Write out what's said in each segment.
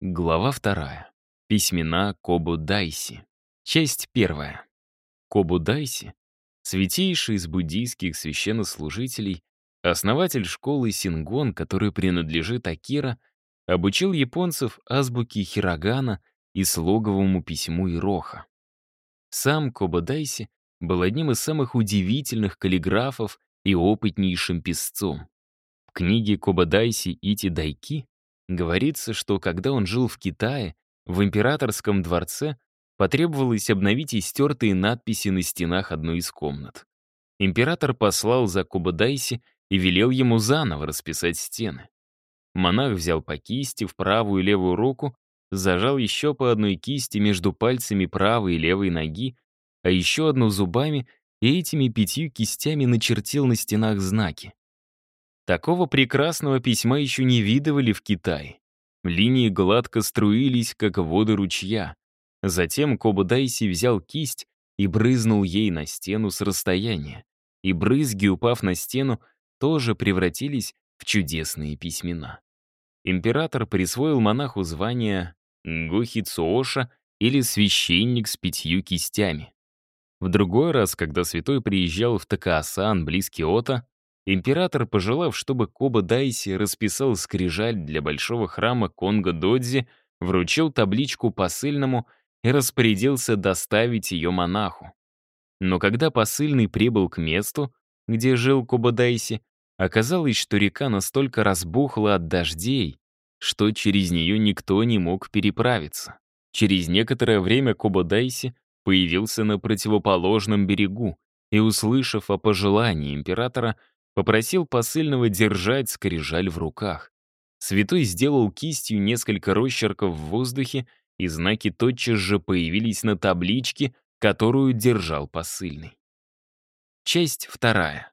Глава 2. Письмена Кобудайси. Часть 1. Кобудайси, святейший из буддийских священнослужителей, основатель школы Сингон, которой принадлежит Акира, обучил японцев азбуке хирогана и слоговому письму ироха. Сам Кобудайси был одним из самых удивительных каллиграфов и опытнейшим писцом. В книге Кобудайси Ити Дайки говорится, что когда он жил в Китае, в императорском дворце потребовалось обновить истертые надписи на стенах одной из комнат. Император послал за Кобудайси и велел ему заново расписать стены. Монах взял по кисти в правую и левую руку, зажал еще по одной кисти между пальцами правой и левой ноги, а еще одну зубами, и этими 5 кистями начертил на стенах знаки. Такого прекрасного письма еще не видывали в Китае. Линии гладко струились, как воды ручья. Затем Кобудайси взял кисть и брызнул ей на стену с расстояния. И брызги, упав на стену, тоже превратились в чудесные письмена. Император присвоил монаху звание Гохицуоша или священник с 5 кистями. В другой раз, когда святой приезжал в Такаасан, близ Киото, император, пожелав, чтобы Кобудайси расписал скрижаль для большого храма Конго-Додзи, вручил табличку посыльному и распорядился доставить ее монаху. Но когда посыльный прибыл к месту, где жил Кобудайси, оказалось, что река настолько разбухла от дождей, что через нее никто не мог переправиться. Через некоторое время Кобудайси появился на противоположном берегу и, услышав о пожелании императора, попросил посыльного держать скрижаль в руках. Святой сделал кистью несколько росчерков в воздухе, и знаки тотчас же появились на табличке, которую держал посыльный. Часть 2.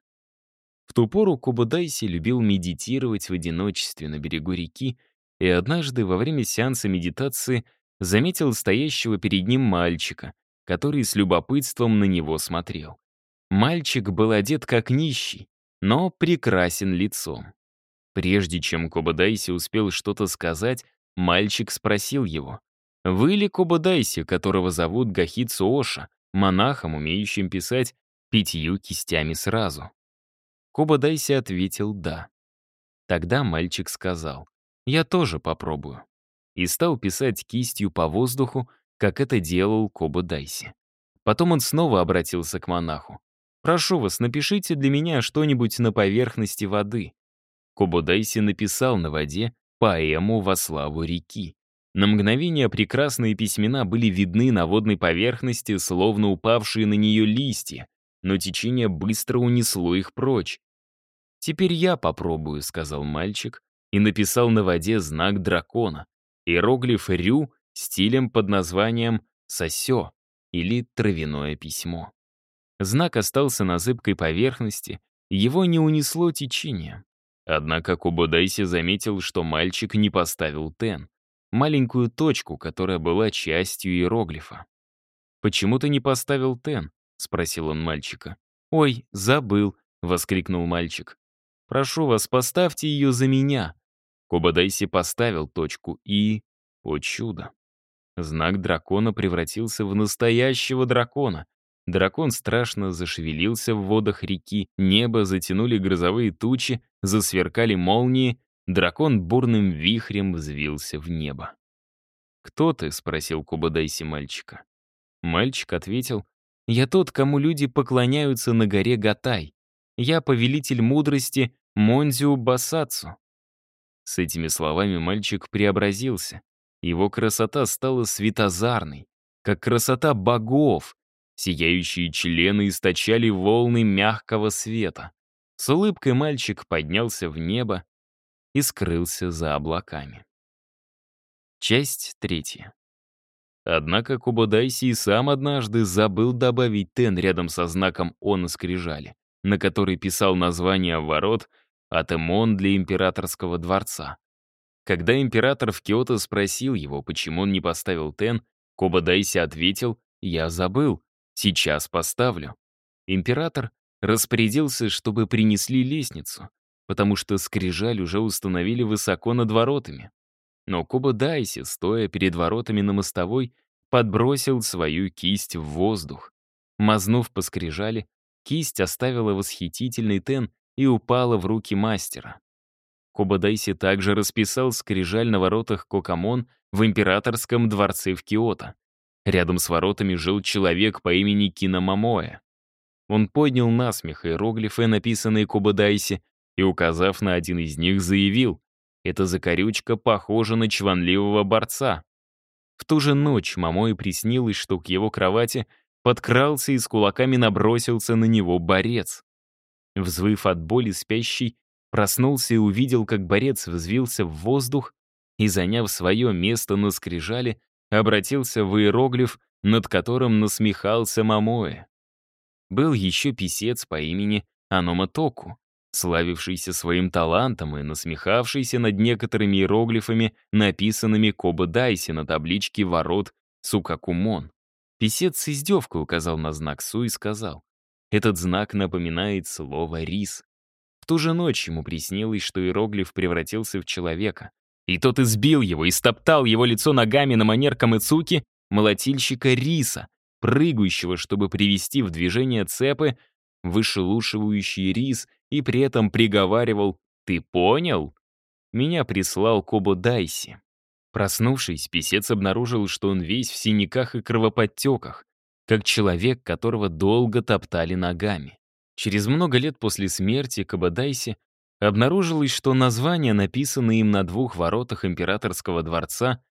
В ту пору Кобудайси любил медитировать в одиночестве на берегу реки, и однажды во время сеанса медитации заметил стоящего перед ним мальчика, который с любопытством на него смотрел. Мальчик был одет как нищий, но прекрасен лицом. Прежде чем Кобудайси успел что-то сказать, мальчик спросил его: «Вы ли Кобудайси, которого зовут Гохицуоша, монахом, умеющим писать 5 кистями сразу?» Кобудайси ответил «да». Тогда мальчик сказал: «Я тоже попробую». И стал писать кистью по воздуху, как это делал Кобудайси. Потом он снова обратился к монаху: «Прошу вас, напишите для меня что-нибудь на поверхности воды». Кобудайси написал на воде поэму во славу реки. На мгновение прекрасные письмена были видны на водной поверхности, словно упавшие на нее листья, но течение быстро унесло их прочь. «Теперь я попробую», — сказал мальчик, и написал на воде знак дракона, иероглиф «рю» стилем под названием «сосё» или «травяное письмо». Знак остался на зыбкой поверхности, его не унесло течением. Однако Кобудайси заметил, что мальчик не поставил тен, маленькую точку, которая была частью иероглифа. «Почему ты не поставил тен?» — спросил он мальчика. «Ой, забыл», — воскликнул мальчик. «Прошу вас, поставьте ее за меня». Кобудайси поставил точку и... О чудо! Знак дракона превратился в настоящего дракона. Дракон страшно зашевелился в водах реки, небо затянули грозовые тучи, засверкали молнии, дракон бурным вихрем взвился в небо. «Кто ты?» — спросил Кобудайси мальчика. Мальчик ответил: «Я тот, кому люди поклоняются на горе Гатай. Я повелитель мудрости Монзю Басацу». С этими словами мальчик преобразился. Его красота стала светозарной, как красота богов. Сияющие члены источали волны мягкого света. С улыбкой мальчик поднялся в небо и скрылся за облаками. Часть 3. Однако Кобудайси и сам однажды забыл добавить тен рядом со знаком «О» на скрижали, на который писал название ворот Атэмон для императорского дворца. Когда император в Киото спросил его, почему он не поставил тен, Кобудайси ответил: «Я забыл, сейчас поставлю». Император распорядился, чтобы принесли лестницу, потому что скрижаль уже установили высоко над воротами. Но Кобудайси, стоя перед воротами на мостовой, подбросил свою кисть в воздух. Мазнув по скрижали, кисть оставила восхитительный тен и упала в руки мастера. Кобудайси также расписал скрижаль на воротах Кокамон в императорском дворце в Киото. Рядом с воротами жил человек по имени Киномамоэ. Он поднял насмех иероглифы, написанные Кобудайси, и, указав на один из них, заявил: «Эта закорючка похожа на чванливого борца». В ту же ночь Мамоэ приснилось, что к его кровати подкрался и с кулаками набросился на него борец. Взвыв от боли, спящий проснулся и увидел, как борец взвился в воздух и, заняв свое место на скрижале, обратился в иероглиф, над которым насмехался Мамоэ. Был еще писец по имени Анома Току, славившийся своим талантом и насмехавшийся над некоторыми иероглифами, написанными Кобудайси на табличке ворот Сукакумон. Писец с издевкой указал на знак Су и сказал: «Этот знак напоминает слово «рис». В ту же ночь ему приснилось, что иероглиф превратился в человека. И тот избил его и стоптал его лицо ногами на манер камыцуки, молотильщика риса, прыгающего, чтобы привести в движение цепы, вышелушивающий рис, и при этом приговаривал: «Ты понял?» Меня прислал Кобудайси. Проснувшись, писец обнаружил, что он весь в синяках и кровоподтеках, как человек, которого долго топтали ногами. Через много лет после смерти Кобудайси обнаружилось, что названия, написанные им на 2 воротах императорского дворца,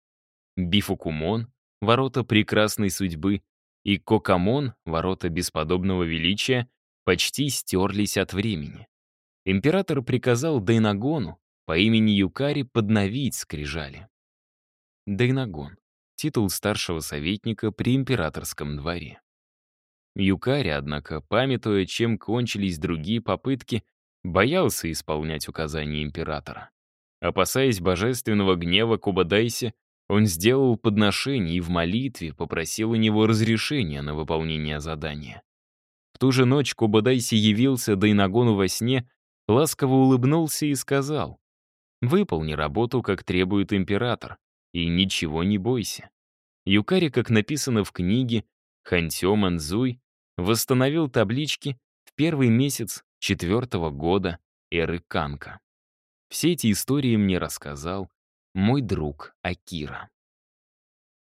Бифукумон, ворота прекрасной судьбы, и Кокамон, ворота бесподобного величия, почти стерлись от времени. Император приказал Дайнагону по имени Юкари подновить скрижали. Дайнагон — титул старшего советника при императорском дворе. Юкари, однако, памятуя, чем кончились другие попытки, боялся исполнять указания императора. Опасаясь божественного гнева Кобудайси, он сделал подношение и в молитве попросил у него разрешения на выполнение задания. В ту же ночь Кобудайси явился Дайнагону во сне, ласково улыбнулся и сказал: «Выполни работу, как требует император, и ничего не бойся». Юкари, как написано в книге Хансё Манзуй, восстановил таблички в первый месяц 4-го года эры Канка. Все эти истории мне рассказал мой друг Акира.